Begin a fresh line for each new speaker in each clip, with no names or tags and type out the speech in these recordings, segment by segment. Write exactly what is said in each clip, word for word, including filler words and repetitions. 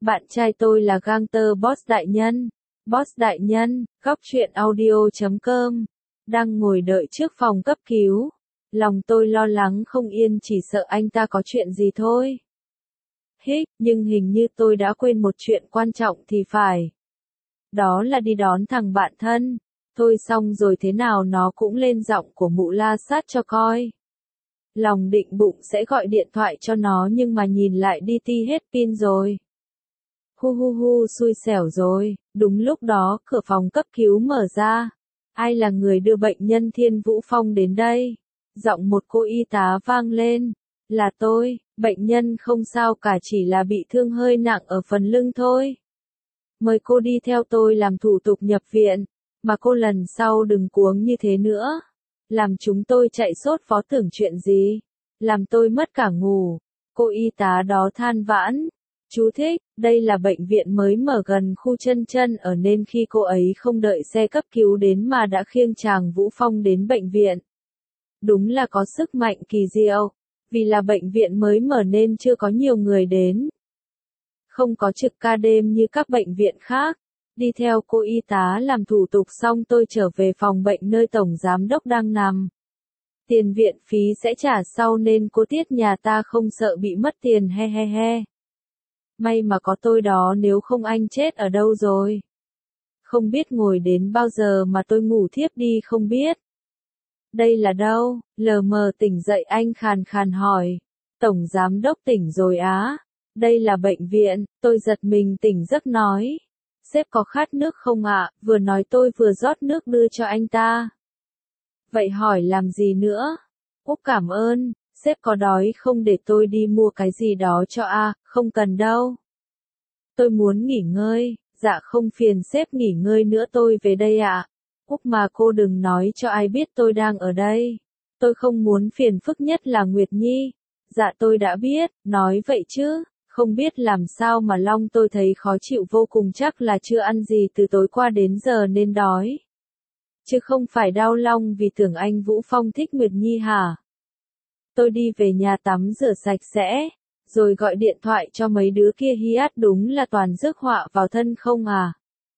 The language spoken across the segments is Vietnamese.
Bạn trai tôi là gangster boss đại nhân. Boss đại nhân, góc truyện audio chấm com. Đang ngồi đợi trước phòng cấp cứu. Lòng tôi lo lắng không yên, chỉ sợ anh ta có chuyện gì thôi. Hích, nhưng hình như tôi đã quên một chuyện quan trọng thì phải. Đó là đi đón thằng bạn thân. Thôi xong rồi, thế nào nó cũng lên giọng của mụ la sát cho coi. Lòng định bụng sẽ gọi điện thoại cho nó, nhưng mà nhìn lại đi ti hết pin rồi. Hu hu hu, xui xẻo rồi. Đúng lúc đó, cửa phòng cấp cứu mở ra. Ai là người đưa bệnh nhân Thiên Vũ Phong đến đây? Giọng một cô y tá vang lên. Là tôi, bệnh nhân không sao cả, chỉ là bị thương hơi nặng ở phần lưng thôi. Mời cô đi theo tôi làm thủ tục nhập viện. Mà cô lần sau đừng cuống như thế nữa. Làm chúng tôi chạy sốt phó tưởng chuyện gì. Làm tôi mất cả ngủ. Cô y tá đó than vãn. Chú thích, đây là bệnh viện mới mở gần khu Chân Chân ở, nên khi cô ấy không đợi xe cấp cứu đến mà đã khiêng chàng Vũ Phong đến bệnh viện. Đúng là có sức mạnh kỳ diệu. Vì là bệnh viện mới mở nên chưa có nhiều người đến. Không có trực ca đêm như các bệnh viện khác. Đi theo cô y tá làm thủ tục xong, tôi trở về phòng bệnh nơi tổng giám đốc đang nằm. Tiền viện phí sẽ trả sau nên cô Tiết nhà ta không sợ bị mất tiền, he he he. May mà có tôi đó, nếu không anh chết ở đâu rồi. Không biết ngồi đến bao giờ mà tôi ngủ thiếp đi không biết. Đây là đâu? Lờ mờ tỉnh dậy anh khàn khàn hỏi. Tổng giám đốc tỉnh rồi á? Đây là bệnh viện. Tôi giật mình tỉnh giấc nói. Sếp có khát nước không ạ? Vừa nói tôi vừa rót nước đưa cho anh ta. Vậy hỏi làm gì nữa? Úc cảm ơn. Sếp có đói không để tôi đi mua cái gì đó cho a? À? Không cần đâu. Tôi muốn nghỉ ngơi. Dạ không phiền sếp nghỉ ngơi nữa, tôi về đây ạ. À? Úc mà cô đừng nói cho ai biết tôi đang ở đây. Tôi không muốn phiền phức, nhất là Nguyệt Nhi. Dạ tôi đã biết, nói vậy chứ. Không biết làm sao mà long tôi thấy khó chịu vô cùng, chắc là chưa ăn gì từ tối qua đến giờ nên đói. Chứ không phải đau long vì tưởng anh Vũ Phong thích Nguyệt Nhi hả? Tôi đi về nhà tắm rửa sạch sẽ, rồi gọi điện thoại cho mấy đứa kia hiát, đúng là toàn rước họa vào thân không à.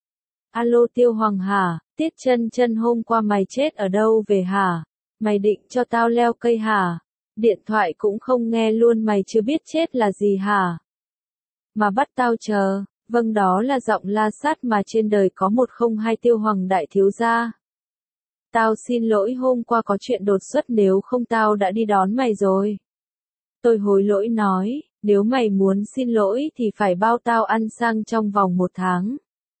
Alo Tiêu Hoàng hả? Tiết Chân Chân hôm qua mày chết ở đâu về hả? Mày định cho tao leo cây hả? Điện thoại cũng không nghe luôn, mày chưa biết chết là gì hả? Mà bắt tao chờ. Vâng, đó là giọng la sát mà trên đời có một không hai Tiêu Hoàng đại thiếu gia. Tao xin lỗi, hôm qua có chuyện đột xuất, nếu không tao đã đi đón mày rồi. Tôi hối lỗi nói, nếu mày muốn xin lỗi thì phải bao tao ăn sang trong vòng một tháng.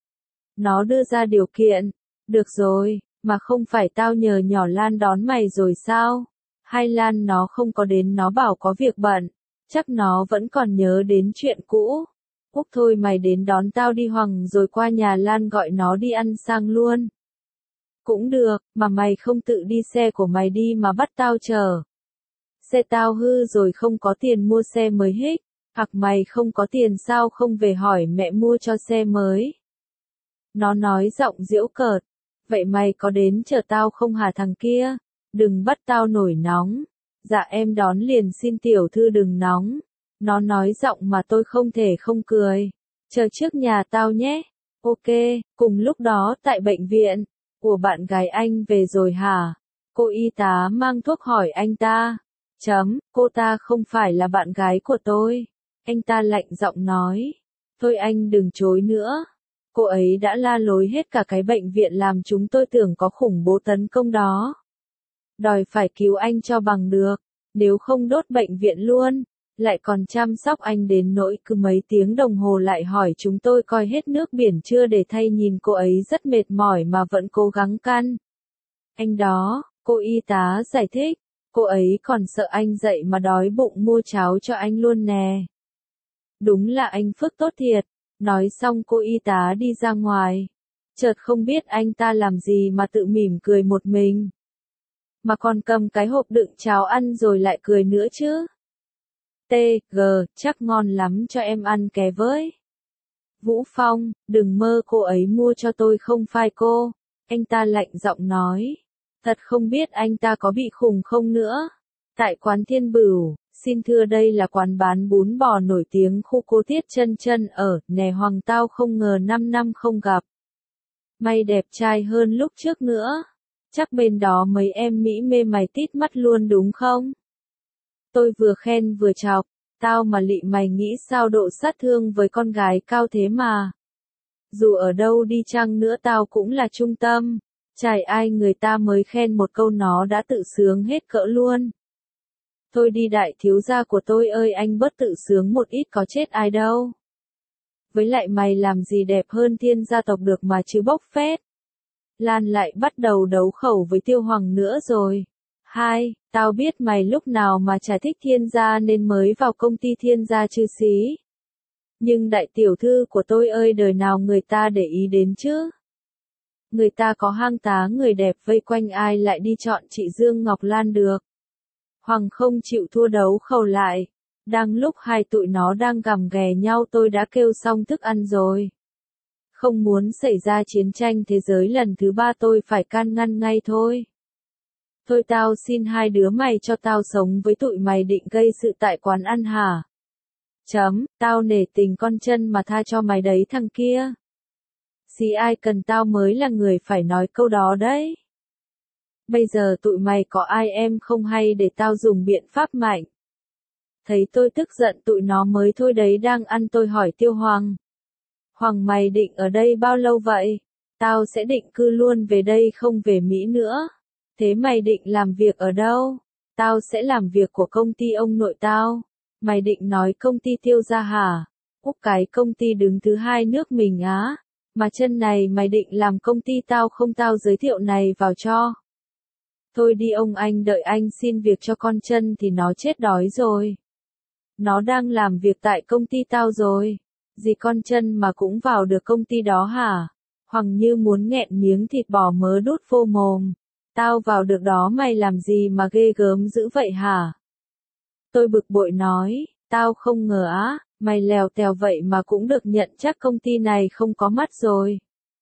Nó đưa ra điều kiện. Được rồi, mà không phải tao nhờ nhỏ Lan đón mày rồi sao? Hai Lan nó không có đến, nó bảo có việc bận. Chắc nó vẫn còn nhớ đến chuyện cũ. Úc thôi mày đến đón tao đi Hoàng, rồi qua nhà Lan gọi nó đi ăn sang luôn. Cũng được, mà mày không tự đi xe của mày đi mà bắt tao chờ. Xe tao hư rồi, không có tiền mua xe mới hích. Hoặc mày không có tiền sao không về hỏi mẹ mua cho xe mới. Nó nói giọng giễu cợt. Vậy mày có đến chờ tao không hả thằng kia? Đừng bắt tao nổi nóng. Dạ em đón liền, xin tiểu thư đừng nóng. Nó nói giọng mà tôi không thể không cười. Chờ trước nhà tao nhé. Ok, cùng lúc đó tại bệnh viện. Của bạn gái anh về rồi hả? Cô y tá mang thuốc hỏi anh ta. Chấm, cô ta không phải là bạn gái của tôi. Anh ta lạnh giọng nói. Thôi anh đừng chối nữa. Cô ấy đã la lối hết cả cái bệnh viện, làm chúng tôi tưởng có khủng bố tấn công đó. Đòi phải cứu anh cho bằng được. Nếu không đốt bệnh viện luôn. Lại còn chăm sóc anh đến nỗi cứ mấy tiếng đồng hồ lại hỏi chúng tôi coi hết nước biển chưa để thay, nhìn cô ấy rất mệt mỏi mà vẫn cố gắng căn. Anh đó, cô y tá giải thích, cô ấy còn sợ anh dậy mà đói bụng mua cháo cho anh luôn nè. Đúng là anh Phước tốt thiệt. Nói xong cô y tá đi ra ngoài. Chợt không biết anh ta làm gì mà tự mỉm cười một mình. Mà còn cầm cái hộp đựng cháo ăn rồi lại cười nữa chứ. tê giê, chắc ngon lắm, cho em ăn ké với. Vũ Phong, đừng mơ, cô ấy mua cho tôi không phải cô. Anh ta lạnh giọng nói. Thật không biết anh ta có bị khùng không nữa. Tại quán Thiên Bửu, Xin thưa đây là quán bán bún bò nổi tiếng khu cô Tiết Chân Chân ở, nè Hoàng tao không ngờ năm năm không gặp. Mày đẹp trai hơn lúc trước nữa. Chắc bên đó mấy em Mỹ mê mày tít mắt luôn đúng không? Tôi vừa khen vừa chọc, tao mà lị mày nghĩ sao độ sát thương với con gái cao thế mà. Dù ở đâu đi chăng nữa tao cũng là trung tâm, chài ai người ta mới khen một câu nó đã tự sướng hết cỡ luôn. Thôi đi đại thiếu gia của tôi ơi anh bớt tự sướng một ít có chết ai đâu. Với lại mày làm gì đẹp hơn thiên gia tộc được mà chứ bốc phét. Lan lại bắt đầu đấu khẩu với Tiêu Hoàng nữa rồi. Hai, tao biết mày lúc nào mà chả thích thiên gia nên mới vào công ty thiên gia chứ xí. Nhưng đại tiểu thư của tôi ơi đời nào người ta để ý đến chứ. Người ta có hang tá người đẹp vây quanh ai lại đi chọn chị Dương Ngọc Lan được. Hoàng không chịu thua đấu khẩu lại. Đang lúc hai tụi nó đang gằm ghè nhau tôi đã kêu xong thức ăn rồi. Không muốn xảy ra chiến tranh thế giới lần thứ ba tôi phải can ngăn ngay thôi. Thôi tao xin hai đứa mày cho tao sống với tụi mày định gây sự tại quán ăn hả? Chấm, tao nể tình con chân mà tha cho mày đấy thằng kia. Xí ai cần tao mới là người phải nói câu đó đấy. Bây giờ tụi mày có ai em không hay để tao dùng biện pháp mạnh. Thấy tôi tức giận tụi nó mới thôi đấy đang ăn tôi hỏi Tiêu Hoàng. Hoàng mày định ở đây bao lâu vậy? Tao sẽ định cư luôn về đây không về Mỹ nữa. Thế mày định làm việc ở đâu? Tao sẽ làm việc của công ty ông nội tao. Mày định nói công ty Tiêu gia hả? Úc cái công ty đứng thứ hai nước mình á. Mà chân này mày định làm công ty tao không tao giới thiệu này vào cho. Thôi đi ông anh đợi anh xin việc cho con chân thì nó chết đói rồi. Nó đang làm việc tại công ty tao rồi. Gì con chân mà cũng vào được công ty đó hả? Hoàng như muốn nghẹn miếng thịt bò mớ đút vô mồm. Tao vào được đó mày làm gì mà ghê gớm dữ vậy hả? Tôi bực bội nói, tao không ngờ á, mày lèo tèo vậy mà cũng được nhận chắc công ty này không có mắt rồi.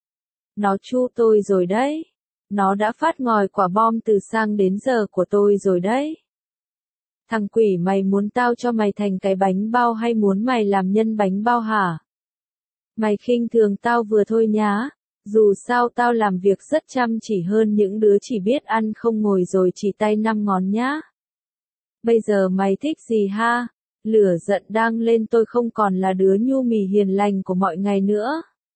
Nó chu tôi rồi đấy. Nó đã phát ngòi quả bom từ sang đến giờ của tôi rồi đấy. Thằng quỷ mày muốn tao cho mày thành cái bánh bao hay muốn mày làm nhân bánh bao hả? Mày khinh thường tao vừa thôi nhá. Dù sao tao làm việc rất chăm chỉ hơn những đứa chỉ biết ăn không ngồi rồi chỉ tay năm ngón nhá. Bây giờ mày thích gì ha? Lửa giận đang lên tôi không còn là đứa nhu mì hiền lành của mọi ngày nữa.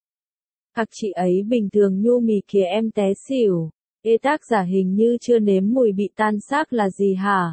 Các chị ấy bình thường nhu mì kìa em té xỉu. Ê tác giả hình như chưa nếm mùi bị tan xác là gì hả?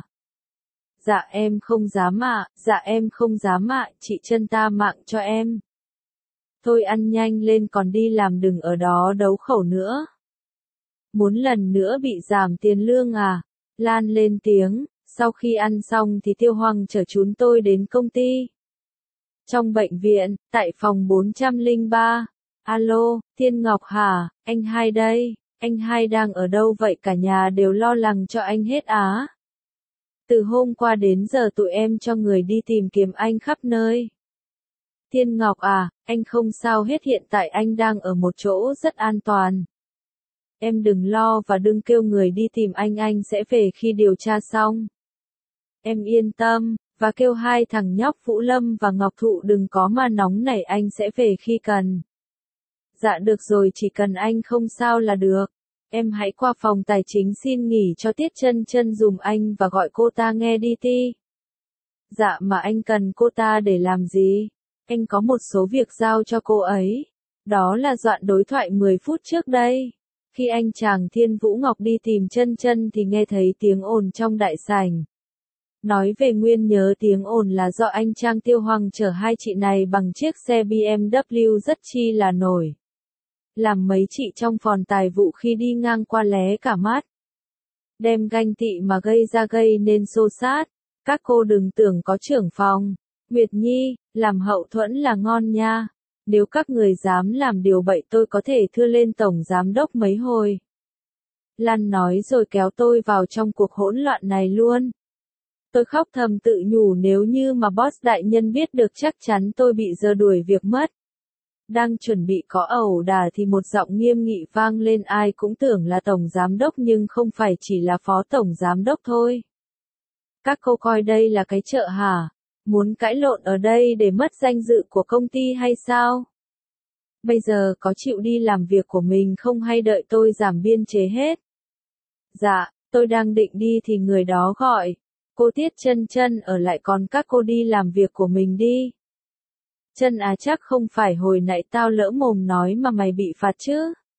Dạ em không dám ạ, dạ em không dám ạ, chị chân ta mạng cho em. Thôi ăn nhanh lên còn đi làm đừng ở đó đấu khẩu nữa. Muốn lần nữa bị giảm tiền lương à? Lan lên tiếng, sau khi ăn xong thì Tiêu Hoàng chở chúng tôi đến công ty. Trong bệnh viện, tại phòng bốn trăm lẻ ba. Alo, Thiên Ngọc hả, anh hai đây, anh hai đang ở đâu vậy cả nhà đều lo lắng cho anh hết á. Từ hôm qua đến giờ tụi em cho người đi tìm kiếm anh khắp nơi. Thiên Ngọc à, anh không sao hết hiện tại anh đang ở một chỗ rất an toàn. Em đừng lo và đừng kêu người đi tìm anh anh sẽ về khi điều tra xong. Em yên tâm, và kêu hai thằng nhóc Vũ Lâm và Ngọc Thụ đừng có mà nóng nảy anh sẽ về khi cần. Dạ được rồi chỉ cần anh không sao là được. Em hãy qua phòng tài chính xin nghỉ cho Tiết Chân Chân dùm anh và gọi cô ta nghe đi ti. Dạ mà anh cần cô ta để làm gì? Anh có một số việc giao cho cô ấy. Đó là đoạn đối thoại mười phút trước đây. Khi anh chàng Thiên Vũ Ngọc đi tìm Chân Chân thì nghe thấy tiếng ồn trong đại sảnh. Nói về nguyên nhớ tiếng ồn là do anh Trang Tiêu Hoàng chở hai chị này bằng chiếc xe bê em vê rất chi là nổi. Làm mấy chị trong phòng tài vụ khi đi ngang qua lé cả mắt. Đem ganh tị mà gây ra gây nên xô xát. Các cô đừng tưởng có trưởng phòng. Nguyệt Nhi, làm hậu thuẫn là ngon nha. Nếu các người dám làm điều bậy tôi có thể thưa lên tổng giám đốc mấy hồi. Lan nói rồi kéo tôi vào trong cuộc hỗn loạn này luôn. Tôi khóc thầm tự nhủ nếu như mà boss đại nhân biết được chắc chắn tôi bị giờ đuổi việc mất. Đang chuẩn bị có ẩu đả thì một giọng nghiêm nghị vang lên ai cũng tưởng là tổng giám đốc nhưng không phải chỉ là phó tổng giám đốc thôi. Các cô coi đây là cái chợ hả? Muốn cãi lộn ở đây để mất danh dự của công ty hay sao? Bây giờ có chịu đi làm việc của mình không hay đợi tôi giảm biên chế hết? Dạ, tôi đang định đi thì người đó gọi. Cô Tiết Chân Chân ở lại còn các cô đi làm việc của mình đi. Chân à, chắc không phải hồi nãy tao lỡ mồm nói mà mày bị phạt chứ?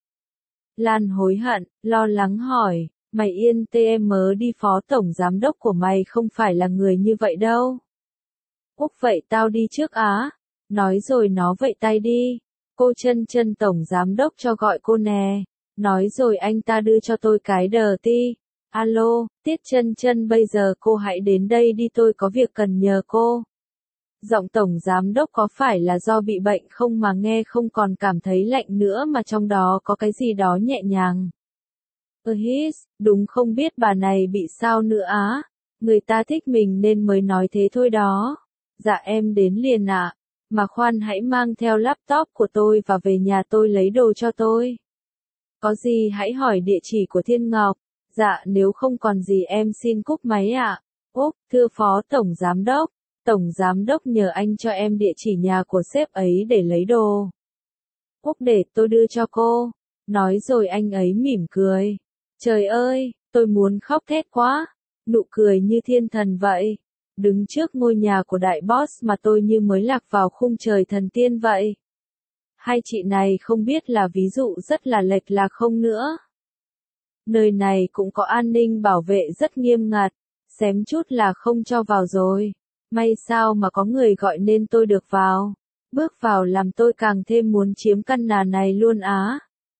Lan hối hận, lo lắng hỏi, mày yên tâm, mớ đi phó tổng giám đốc của mày không phải là người như vậy đâu. Úc vậy tao đi trước á. Nói rồi nó vẫy tay đi. Cô Chân Chân tổng giám đốc cho gọi cô nè. Nói rồi anh ta đưa cho tôi cái đờ ti. Alo, Tiết Chân Chân, bây giờ cô hãy đến đây đi, tôi có việc cần nhờ cô. Giọng tổng giám đốc có phải là do bị bệnh không mà nghe không còn cảm thấy lạnh nữa mà trong đó có cái gì đó nhẹ nhàng. Ừ hít, đúng không biết bà này bị sao nữa á. Người ta thích mình nên mới nói thế thôi đó. Dạ em đến liền ạ. Mà khoan, hãy mang theo laptop của tôi và về nhà tôi lấy đồ cho tôi. Có gì hãy hỏi địa chỉ của Thiên Ngọc. Dạ nếu không còn gì em xin cúp máy ạ. Úc, thưa phó tổng giám đốc. Tổng giám đốc nhờ anh cho em địa chỉ nhà của sếp ấy để lấy đồ. Úc, để tôi đưa cho cô. Nói rồi anh ấy mỉm cười. Trời ơi, tôi muốn khóc thét quá. Nụ cười như thiên thần vậy. Đứng trước ngôi nhà của đại boss mà tôi như mới lạc vào khung trời thần tiên vậy. Hai chị này không biết là ví dụ rất là lệch lạc không nữa. Nơi này cũng có an ninh bảo vệ rất nghiêm ngặt. Xém chút là không cho vào rồi. May sao mà có người gọi nên tôi được vào. Bước vào làm tôi càng thêm muốn chiếm căn nhà này luôn á.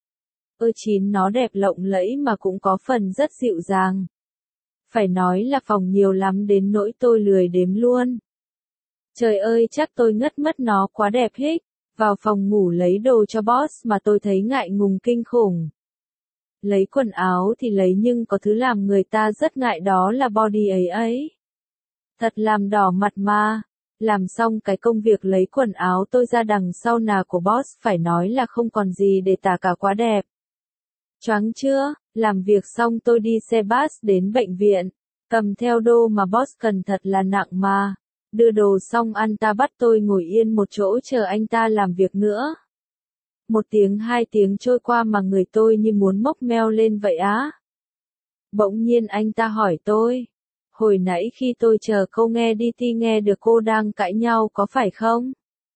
Ơ chín, nó đẹp lộng lẫy mà cũng có phần rất dịu dàng. Phải nói là phòng nhiều lắm đến nỗi tôi lười đếm luôn. Trời ơi, chắc tôi ngất mất, nó quá đẹp hích. Vào phòng ngủ lấy đồ cho boss mà tôi thấy ngại ngùng kinh khủng. Lấy quần áo thì lấy nhưng có thứ làm người ta rất ngại, đó là body ấy ấy. Thật làm đỏ mặt mà. Làm xong cái công việc lấy quần áo tôi ra đằng sau nà của boss phải nói là không còn gì để tả cả, quá đẹp. Choáng chưa? Làm việc xong tôi đi xe bus đến bệnh viện. Cầm theo đô mà boss cần thật là nặng mà. Đưa đồ xong anh ta bắt tôi ngồi yên một chỗ chờ anh ta làm việc nữa. Một tiếng hai tiếng trôi qua mà người tôi như muốn mốc meo lên vậy á. Bỗng nhiên anh ta hỏi tôi. Hồi nãy khi tôi chờ cô nghe đi thì nghe được cô đang cãi nhau có phải không?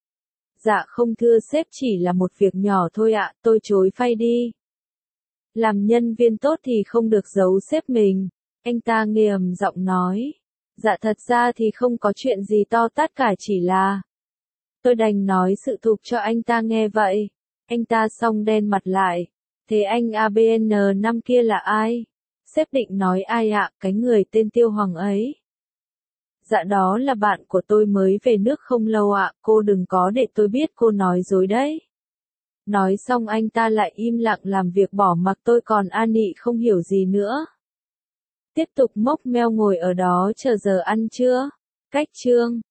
Dạ không thưa sếp, chỉ là một việc nhỏ thôi ạ, tôi chối phay đi. Làm nhân viên tốt thì không được giấu sếp mình. Anh ta nghiềm giọng nói. Dạ thật ra thì không có chuyện gì to tát cả, chỉ là... Tôi đành nói sự thực cho anh ta nghe vậy. Anh ta xong đen mặt lại. Thế anh a bê en năm kia là ai? Sếp định nói ai ạ? Cái người tên Tiêu Hoàng ấy. Dạ đó là bạn của tôi mới về nước không lâu ạ, cô đừng có để tôi biết cô nói dối đấy. Nói xong anh ta lại im lặng làm việc bỏ mặc tôi còn an nị không hiểu gì nữa. Tiếp tục mốc meo ngồi ở đó chờ giờ ăn trưa. Cách chương